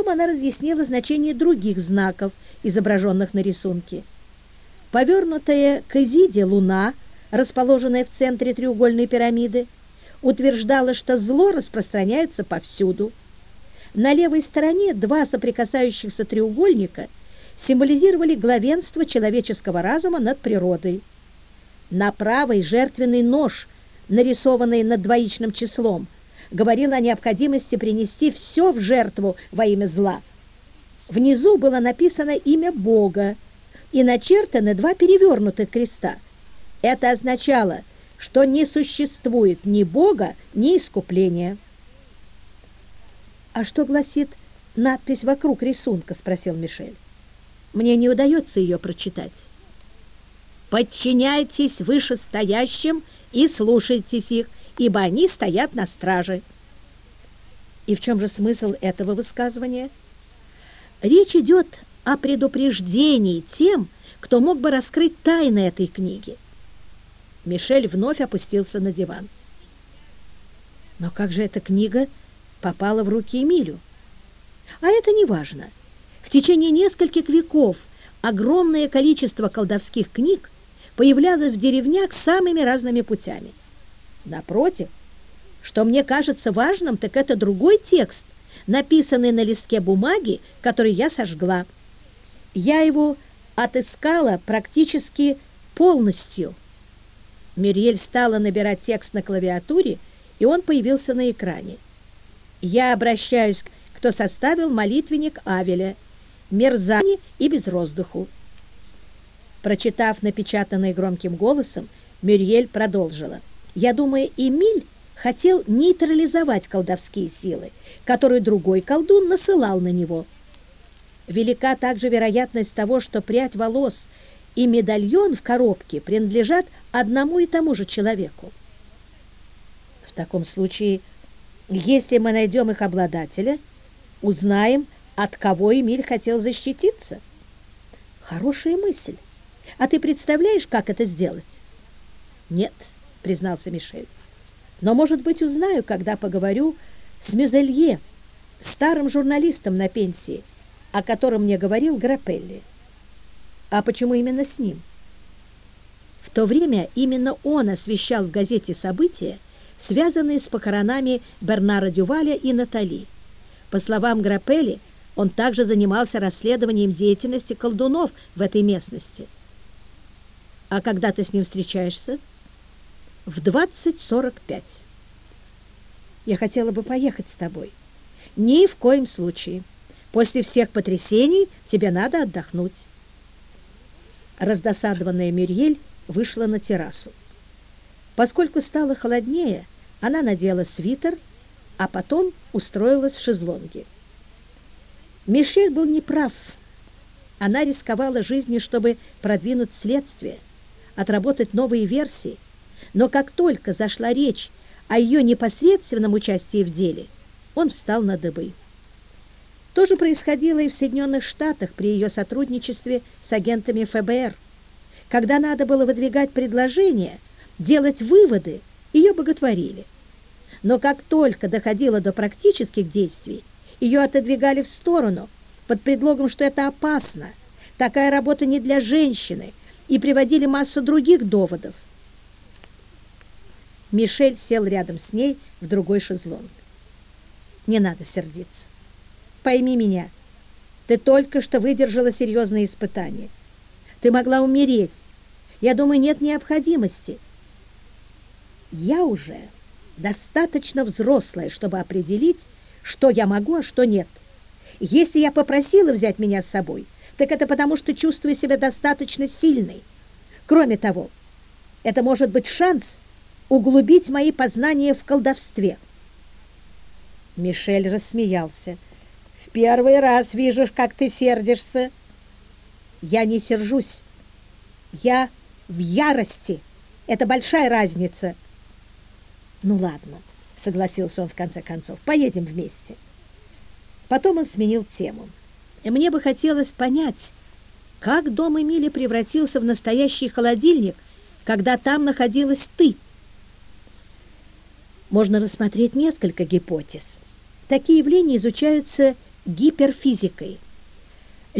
Потом она разъяснила значение других знаков, изображенных на рисунке. Повернутая к Изиде луна, расположенная в центре треугольной пирамиды, утверждала, что зло распространяется повсюду. На левой стороне два соприкасающихся треугольника символизировали главенство человеческого разума над природой. На правой жертвенный нож, нарисованный над двоичным числом, говорил о необходимости принести все в жертву во имя зла. Внизу было написано имя Бога и начертаны два перевернутых креста. Это означало, что не существует ни Бога, ни искупления. «А что гласит надпись вокруг рисунка?» – спросил Мишель. «Мне не удается ее прочитать». «Подчиняйтесь вышестоящим и слушайтесь их, ибо они стоят на страже». И в чем же смысл этого высказывания? Речь идет о предупреждении тем, кто мог бы раскрыть тайны этой книги. Мишель вновь опустился на диван. Но как же эта книга попала в руки Эмилю? А это не важно. В течение нескольких веков огромное количество колдовских книг появлялось в деревнях самыми разными путями. Напротив, что мне кажется важным, так это другой текст, написанный на листке бумаги, который я сожгла. Я его отыскала практически полностью. Мюриель стала набирать текст на клавиатуре, и он появился на экране. Я обращаюсь к кто составил молитвенник Авеля, мерзани и безроздуху. Прочитав напечатанное громким голосом, Мюриель продолжила. Я думаю, Эмиль хотел нейтрализовать колдовские силы, которые другой колдун насылал на него. Велика также вероятность того, что прядь волос и медальон в коробке принадлежат одному и тому же человеку. В таком случае, если мы найдем их обладателя, узнаем, от кого Эмиль хотел защититься. Хорошая мысль. А ты представляешь, как это сделать? Нет, признался Мишель. Но, может быть, узнаю, когда поговорю с Мюзелье, старым журналистом на пенсии, о котором мне говорил Грапелли. А почему именно с ним? В то время именно он освещал в газете события, связанные с похоронами Бернара Дюваля и Натали. По словам Грапелли, он также занимался расследованием деятельности колдунов в этой местности. А когда ты с ним встречаешься? В 20:45. Я хотела бы поехать с тобой. Ни в коем случае. После всех потрясений тебе надо отдохнуть. Раздосадованная Мюриель вышла на террасу. Поскольку стало холоднее, она надела свитер, а потом устроилась в шезлонге. Мишель был неправ. Она рисковала жизнью, чтобы продвинуть следствие, отработать новые версии, но как только зашла речь о ее непосредственном участии в деле, он встал на дыбы. То же происходило и в Соединенных Штатах при ее сотрудничестве с агентами ФБР. Когда надо было выдвигать предложения, делать выводы, ее боготворили. Но как только доходило до практических действий, ее отодвигали в сторону под предлогом, что это опасно, такая работа не для женщины, и приводили массу других доводов. Мишель сел рядом с ней в другой шезлонг. «Не надо сердиться. Пойми меня, ты только что выдержала серьезные испытания. Ты могла умереть. Я думаю, нет необходимости. Я уже достаточно взрослая, чтобы определить, что я могу, а что нет. Если я попросила взять меня с собой, так это потому, что чувствую себя достаточно сильной. Кроме того, это может быть шанс углубить мои познания в колдовстве». Мишель рассмеялся. «В первый раз вижу, как ты сердишься». «Я не сержусь. Я в ярости. Это большая разница». «Ну ладно», — согласился он в конце концов, — «поедем вместе». Потом он сменил тему. «Мне бы хотелось понять, как дом Эмили превратился в настоящий холодильник, когда там находилась ты?» Можно рассмотреть несколько гипотез. Такие явления изучаются гиперфизикой.